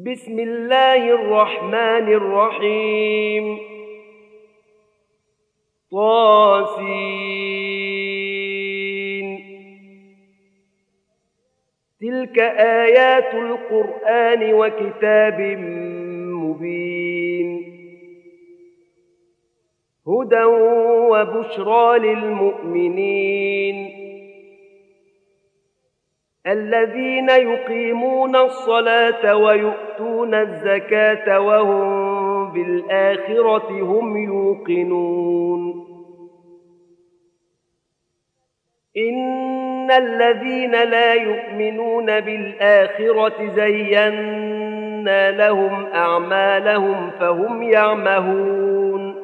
بسم الله الرحمن الرحيم طاسين. تلك آيات القرآن وكتاب مبين هدى وبشرى للمؤمنين الذين يقيمون الصلاة ويؤتون الزكاة وهم بالآخرة هم يوقنون. إن الذين لا يؤمنون بالآخرة زينا لهم أعمالهم فهم يعمهون.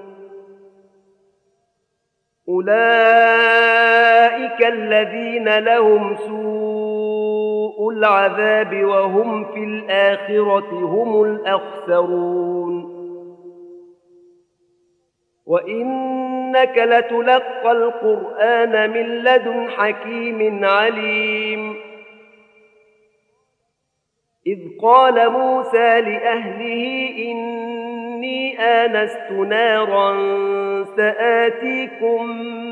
أولئك الذين لهم سوء العذاب وهم في الآخرة هم الأخسرون. وإنك لتلقى القرآن من لدن حكيم عليم. إذ قال موسى لأهله إني آنست نارا سآتيكم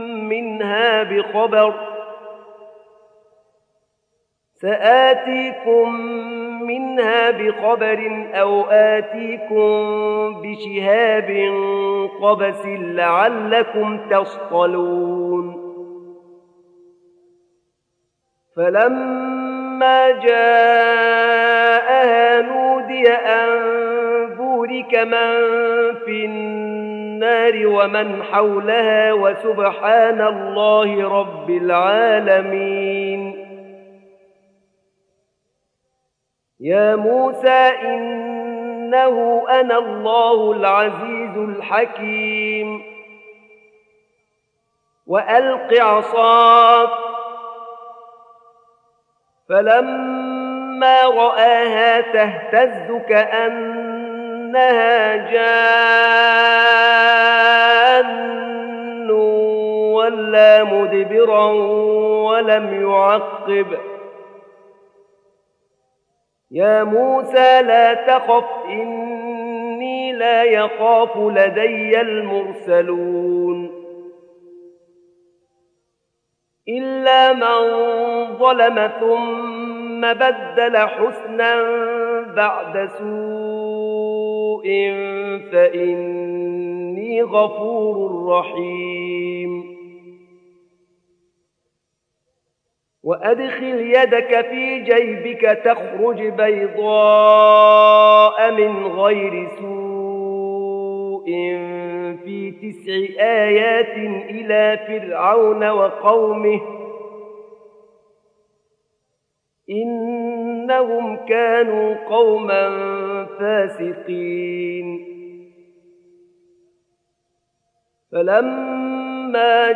منها بخبر أو آتيكم بشهاب قبس لعلكم تصطلون. فلما جاءها نودي أن بورك من في النار ومن حولها وسبحان الله رب العالمين. يا موسى إنه أنا الله العزيز الحكيم. وألق عصاك. فلما رآها تهتز كأنها جان ولا مدبرا ولم يعقب. يا موسى لا تخف إني لا يخاف لدي المرسلون. إلا من ظلم ثم بدل حسنا بعد سوء فإني غفور رحيم. وأدخل يدك في جيبك تخرج بيضاء من غير سوء في 9 آيات إلى فرعون وقومه إنهم كانوا قوما فاسقين. فلما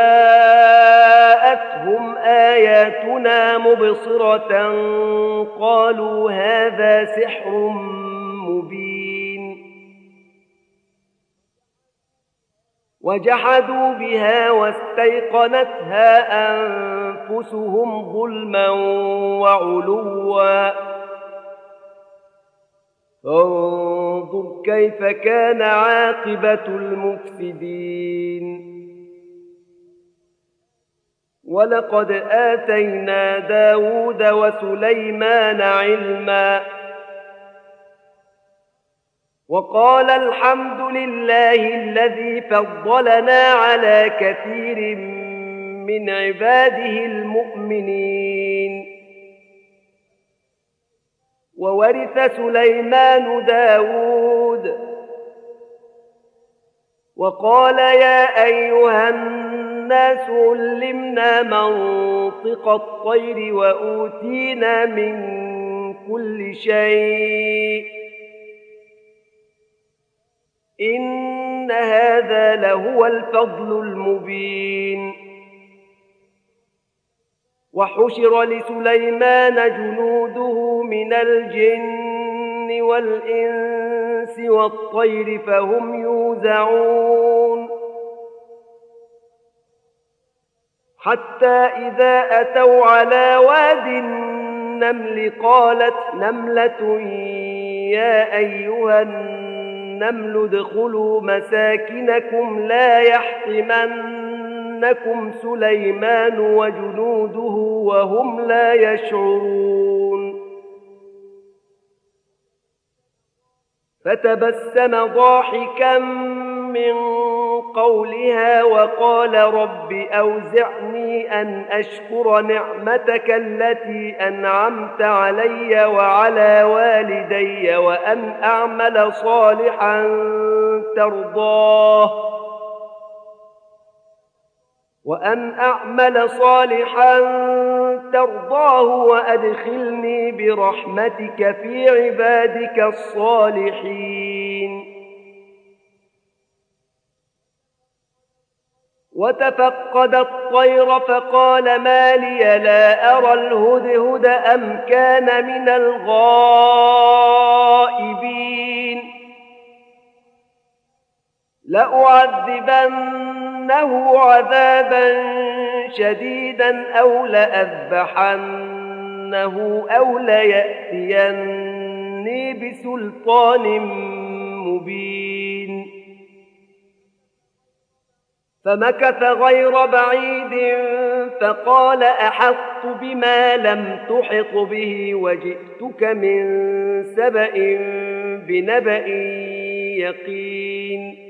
جاءتهم آياتنا مبصرة قالوا هذا سحر مبين. وجحدوا بها واستيقنتها أنفسهم ظلما وعلوا فانظر كيف كان عاقبة المفسدين. ولقد آتينا داود وسليمان علما وقال الحمد لله الذي فضلنا على كثير من عباده المؤمنين. وورث سليمان داود وقال يا أيها الناس علمنا منطق الطير وأوتينا من كل شيء إن هذا لهو الفضل المبين. وحشر لسليمان جنوده من الجن والإنس والطير فهم يوزعون. حتى إذا أتوا على واد النمل قالت نملة يا أيها النمل ادخلوا مساكنكم لا يحطمنكم سليمان وجنوده وهم لا يشعرون فتبسم ضاحكا من قولها وقال رب أوزعني أن أشكر نعمتك التي أنعمت علي وعلى والدي وأن أعمل صالحا ترضاه وأدخلني برحمتك في عبادك الصالحين وتفقد الطير فقال ما لي لا أرى الهدهد أم كان من الغائبين لأعذبنه عذابا شديدا أو لأذبحنه أو ليأتيني بسلطان مبين فمكث غير بعيد فقال أحطت بما لم تحط به وجئتك من سبأ بنبأ يقين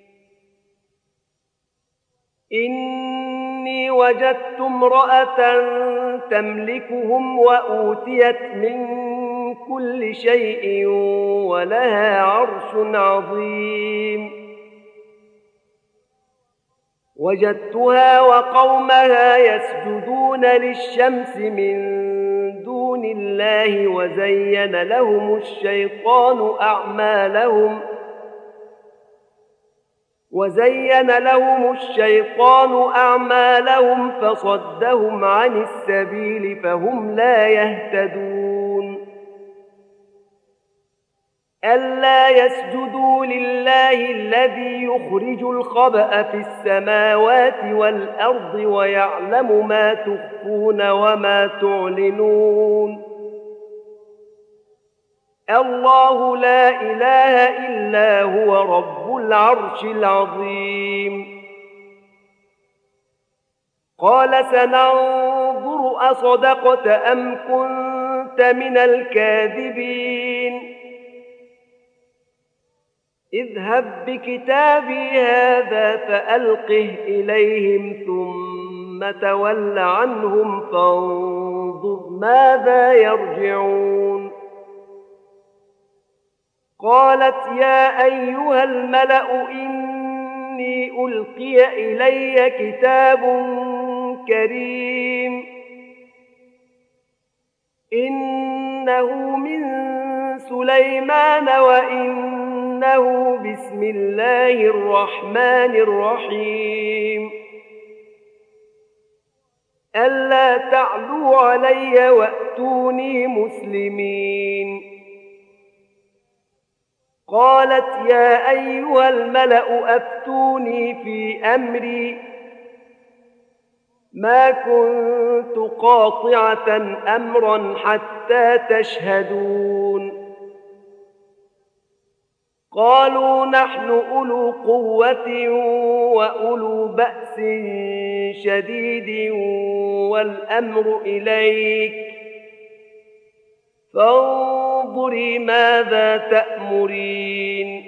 إني وجدت امرأة تملكهم وأوتيت من كل شيء ولها عرش عظيم وجدتها وقومها يسجدون للشمس من دون الله وزين لهم الشيطان أعمالهم فصدهم عن السبيل فهم لا يهتدون ألا يسجدوا لله الذي يخرج الخبأ في السماوات والأرض ويعلم ما تخفون وما تعلنون الله لا إله إلا هو رب العرش العظيم قال سننظر أصدقت أم كنت من الكاذبين اذهب بكتابي هذا فألقه إليهم ثم تول عنهم فانظر ماذا يرجعون قالت يا أيها الملأ إني ألقي إلي كتاب كريم إنه من سليمان وإنه بسم الله الرحمن الرحيم ألا تعلوا علي وأتوني مسلمين قالت يا أيها الملأ أفتوني في أمري ما كنت قاطعة أمرا حتى تشهدون قالوا نحن أولو قوة وأولو بأس شديد والأمر إليك فانظري ماذا تأمرين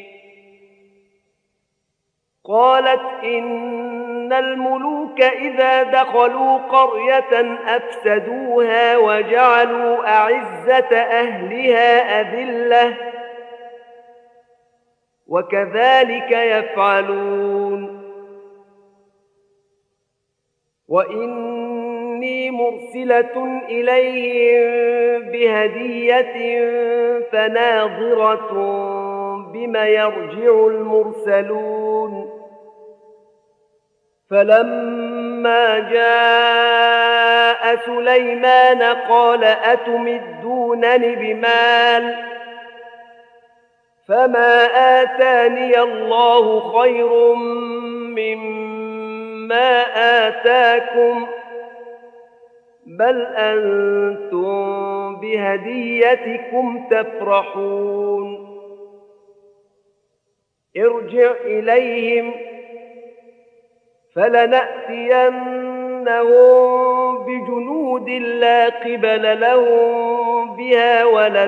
قالت إن الملوك إذا دخلوا قرية أفسدوها وجعلوا أعزة أهلها أذلة وكذلك يفعلون وإني مرسلة إليهم بهدية فناظرة بما يرجع المرسلون فلما جاء سليمان قال أتمدونني بمال فما آتاني الله خير مما آتاكم بل أنتم بهديتكم تفرحون ارجع إليهم فلنأتينهم بجنود لا قبل لهم بها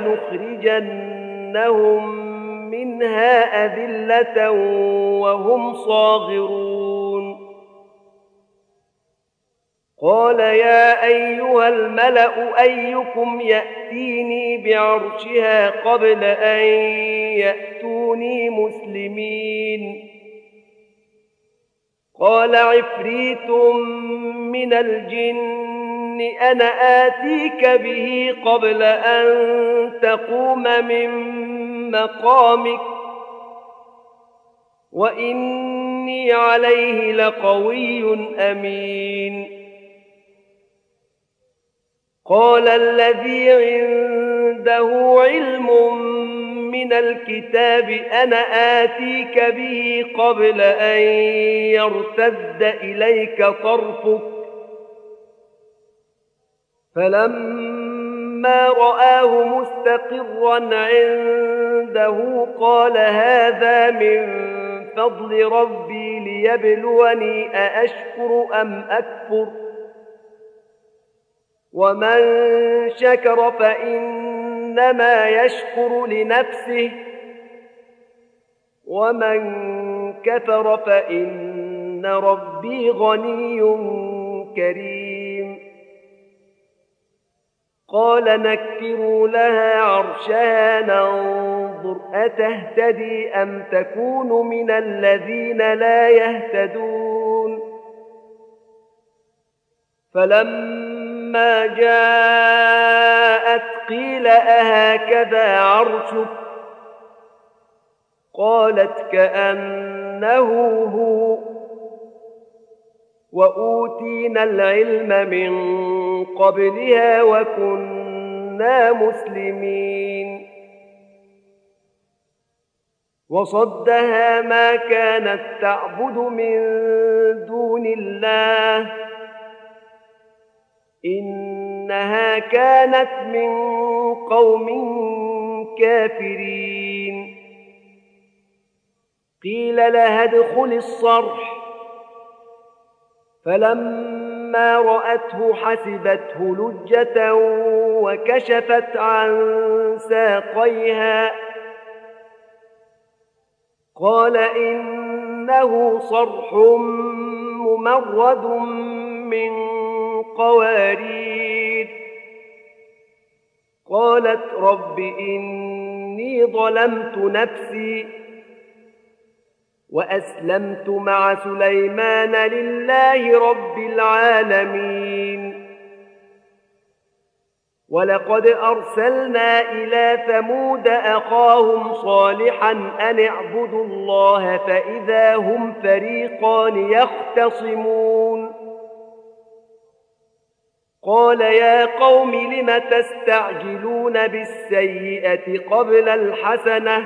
ولنخرجنهم منها أذلة وهم صاغرون. قال يا أيها الملأ أيكم يأتيني بعرشها قبل أن يأتوني مسلمين؟ قال عفريت من الجن أنا آتيك به قبل أن تقوم من مقامك وإني عليه لقوي أمين. قال الذي عنده علم من الكتاب أنا آتيك به قبل أن يرتد إليك طرفك فلما رآه مستقرا عنده قال هذا من فضل ربي ليبلوني أأشكر أم أكفر ومن شكر فإنما يشكر لنفسه ومن كفر فإن ربي غني كريم. قال نكروا لها عرشها ننظر أتهتدي أم تكون من الذين لا يهتدون. فلما جاءت قيل أهكذا عرشك قالت كأنه هو وأوتينا العلم من قبلها وكنا مسلمين. وصدها ما كانت تعبد من دون الله إنها كانت من قوم كافرين. قيل لها ادخل الصرح فلما رأته حسبته لجة وكشفت عن ساقيها قال إنه صرح ممرد من قوارير. قالت رب إني ظلمت نفسي وأسلمت مع سليمان لله رب العالمين. ولقد أرسلنا إلى ثمود أخاهم صالحا أن اعبدوا الله فإذا هم فريقان يختصمون. قال يا قوم لم تستعجلون بالسيئة قبل الحسنة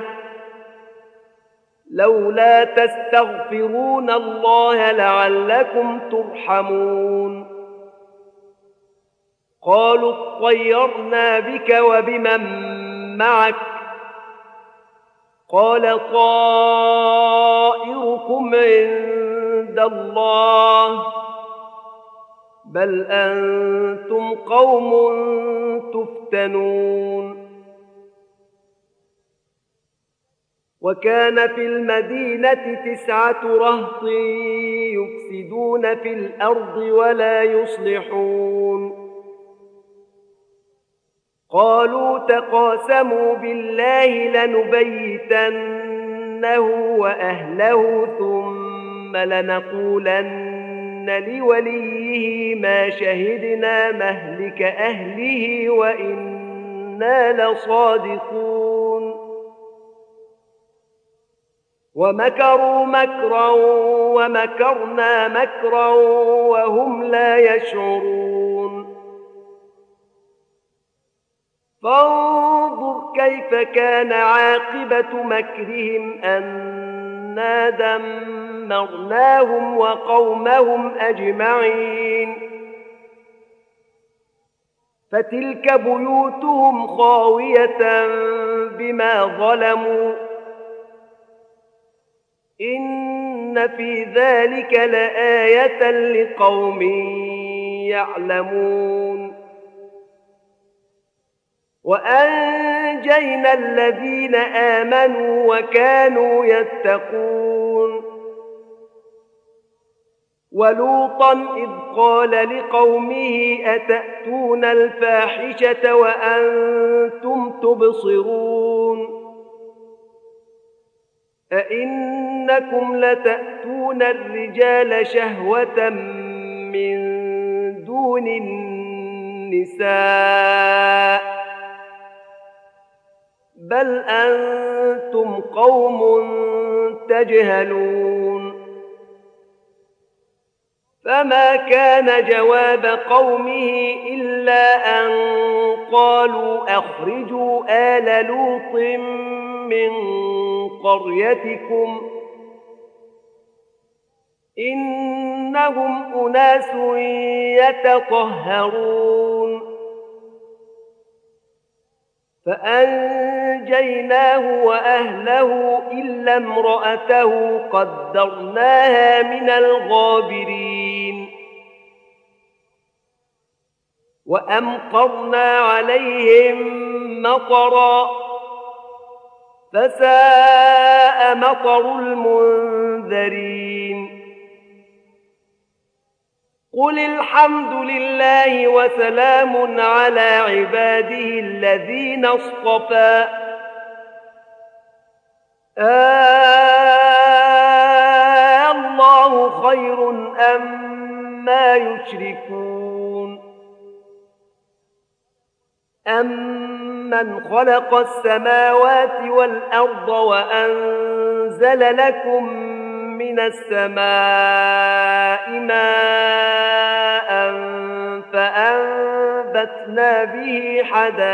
لولا تستغفرون الله لعلكم ترحمون. قالوا اطيرنا بك وبمن معك قال طائركم عند الله بل أنتم قوم تفتنون. وكان في المدينة 9 رهط يفسدون في الأرض ولا يصلحون. قالوا تقاسموا بالله لنبيتنه وأهله ثم لنقولن لوليه ما شهدنا مهلك أهله وإنا لصادقون. ومكروا مكرا ومكرنا مكرا وهم لا يشعرون. فانظر كيف كان عاقبة مكرهم أنا دمرناهم وقومهم أجمعين. فتلك بيوتهم خاوية بما ظلموا إن في ذلك لآية لقوم يعلمون. وأنجينا الذين آمنوا وكانوا يتقون. ولوطا إذ قال لقومه أتأتون الفاحشة وأنتم تبصرون أئنكم لتأتون الرجال شهوة من دون النساء بل أنتم قوم تجهلون. فما كان جواب قومه إلا أن قالوا أخرجوا آل لوط من قريتكم إنهم أناس يتطهرون. فأنجيناه وأهله إلا امرأته قدرناها من الغابرين. وأمطرنا عليهم مطرا فساء مطر المنذرين. قل الحمد لله وسلام على عباده الذين اصطفى الله خير أما يشركون. أمن خلق السماوات والأرض وأنزل لكم من السماء ماء فأنبتنا به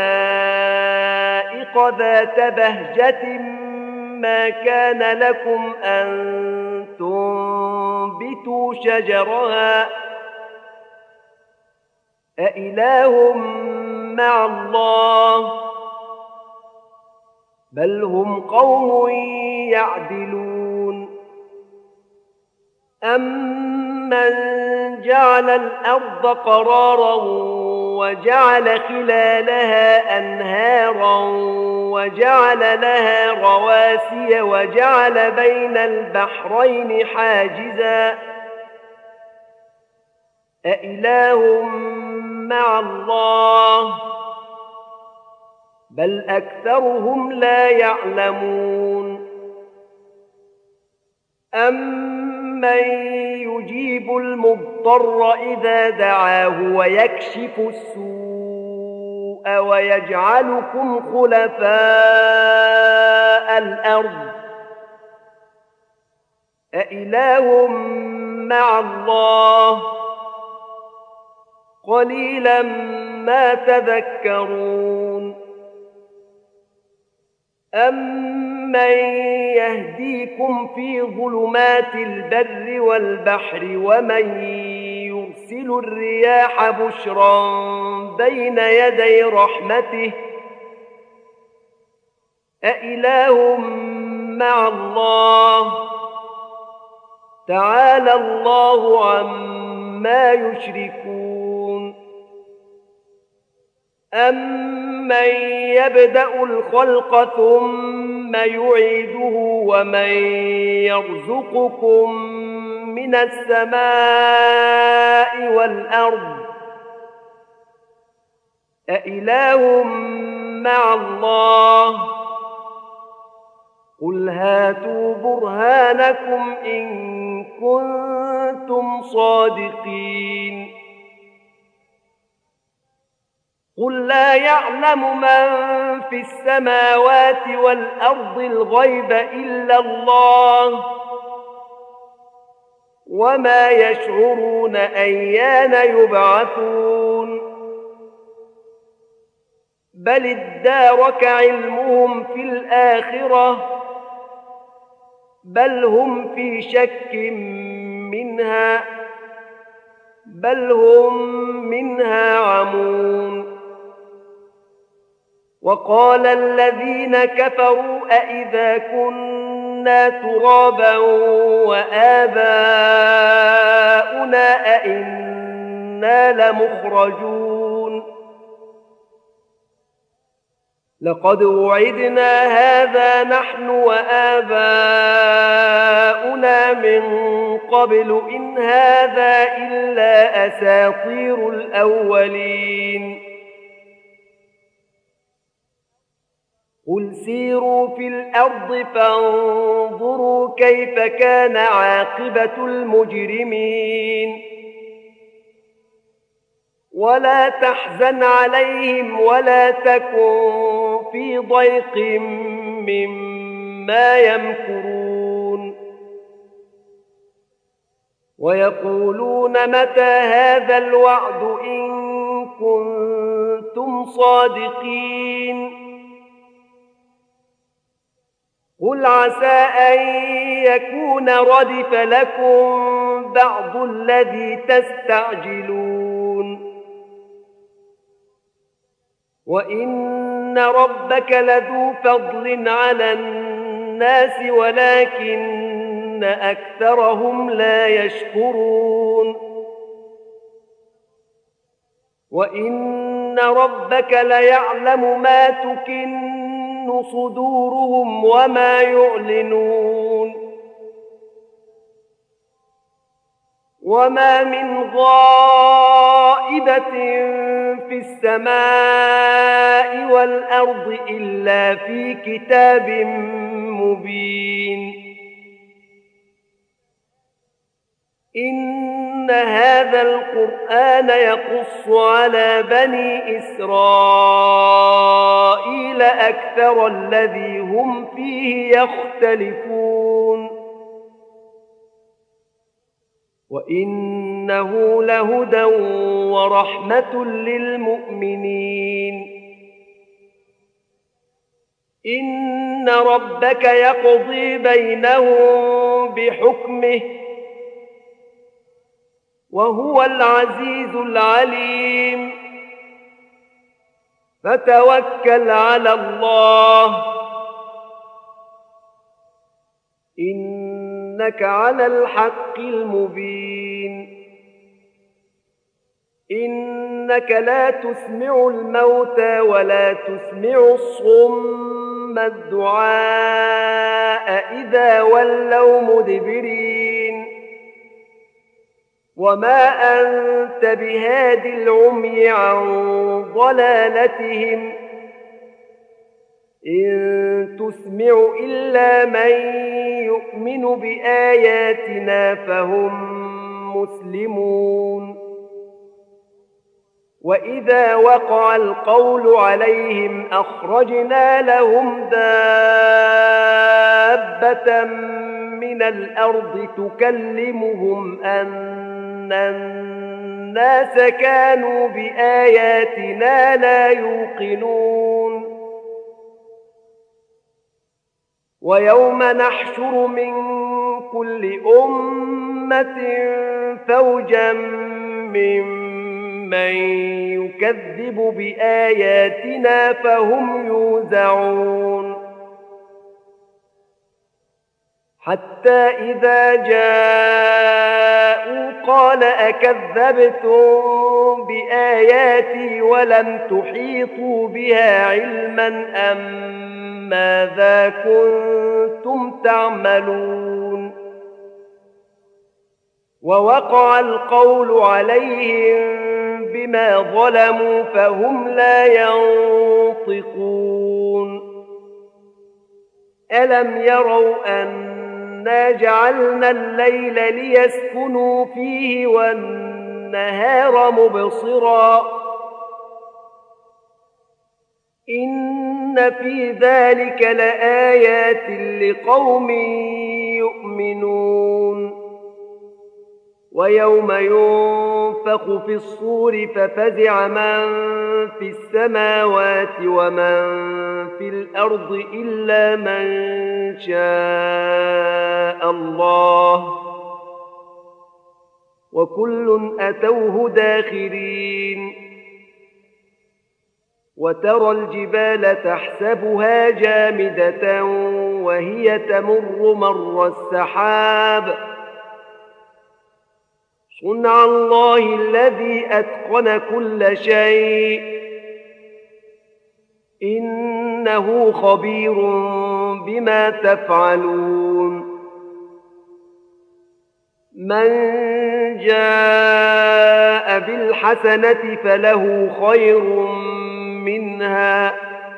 حدائق ذات بهجة ما كان لكم أن تنبتوا شجرها أإله مع الله بل هم قوم يعدلون. أمن جعل الأرض قرارا وجعل خلالها أنهارا وجعل لها رواسي وجعل بين البحرين حاجزا أإله مع الله بل أكثرهم لا يعلمون. أمن يجيب المضطر إذا دعاه ويكشف السوء ويجعلكم خلفاء الأرض أإله مع الله قليلا ما تذكرون. أمن يهديكم في ظلمات البر والبحر ومن يرسل الرياح بشرا بين يدي رحمته أإله مع الله تعالى الله عما يشركون. أمن يبدأ الخلق ثم يعيده ومن يرزقكم من السماء والأرض أإله مع الله قل هاتوا برهانكم إن كنتم صادقين. قل لا يعلم من في السماوات والأرض الغيب إلا الله وما يشعرون أيان يبعثون بل ادارك علمهم في الآخرة بل هم في شك منها بل هم منها عمون. وقال الذين كفروا أئذا كنا ترابا وآباؤنا أئنا لمخرجون لقد وعدنا هذا نحن وآباؤنا من قبل إن هذا إلا أساطير الأولين قل سيروا في الأرض فانظروا كيف كان عاقبة المجرمين ولا تحزن عليهم ولا تكن في ضيق مما يمكرون ويقولون متى هذا الوعد إن كنتم صادقين قل عسى أن يكون ردف لكم بعض الذي تستعجلون وإن ربك لذو فضل على الناس ولكن أكثرهم لا يشكرون وإن ربك ليعلم ما تكن صدورهم وما يعلنون وما من غائبة في السماء والأرض إلا في كتاب مبين إن هذا القرآن يقص على بني إسرائيل أكثر الذي هم فيه يختلفون وإنه لهدى ورحمة للمؤمنين إن ربك يقضي بينهم بحكمه وهو العزيز العليم فتوكل على الله إنك على الحق المبين إنك لا تسمع الموتى ولا تسمع الصم الدعاء إذا ولوا مدبرين وما أنت بهاد العمي عن ضلالتهم إن تسمع إلا من يؤمن بآياتنا فهم مسلمون وإذا وقع القول عليهم أخرجنا لهم دابة من الأرض تكلمهم أن الناس كانوا بآياتنا لا يوقنون ويوم نحشر من كل أمة فوجا ممن يكذب بآياتنا فهم يوزعون حتى إذا جاءوا قال أكذبتم بآياتي ولم تحيطوا بها علما أم ماذا كنتم تعملون ووقع القول عليهم بما ظلموا فهم لا ينطقون ألم يروا أنا جعلنا الليل ليسكنوا فيه والنهار مبصرا إن في ذلك لآيات لقوم يؤمنون ويوم ينفخ في الصور ففزع من في السماوات ومن في الأرض إلا من شاء الله وكل أتوه داخرين وترى الجبال تحسبها جامدة وهي تمر مر السحاب صنع الله الذي أتقن كل شيء إنه خبير بما تفعلون من جاء بالحسنة فله خير منها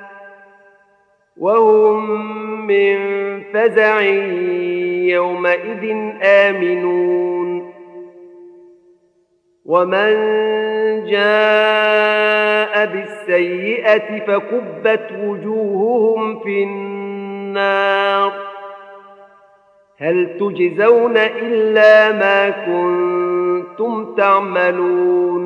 وهم من فزع يومئذ آمنون ومن جاء بالسيئة فكبت وجوههم في النار هل تجزون إلا ما كنتم تعملون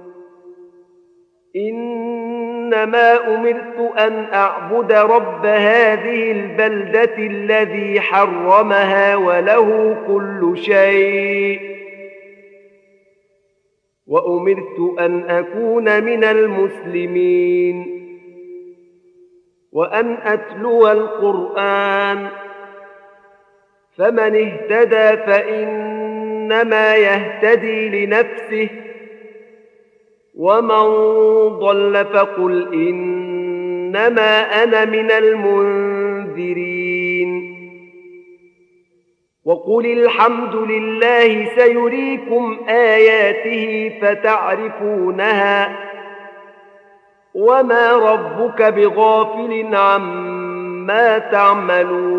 إنما أمرت أن أعبد رب هذه البلدة الذي حرمها وله كل شيء وأمرت أن أكون من المسلمين وأن أتلو القرآن فمن اهتدى فإنما يهتدي لنفسه ومن ضل فقل إنما أنا من المنذرين وقل الحمد لله سيريكم آياته فتعرفونها وما ربك بغافل عما تعملون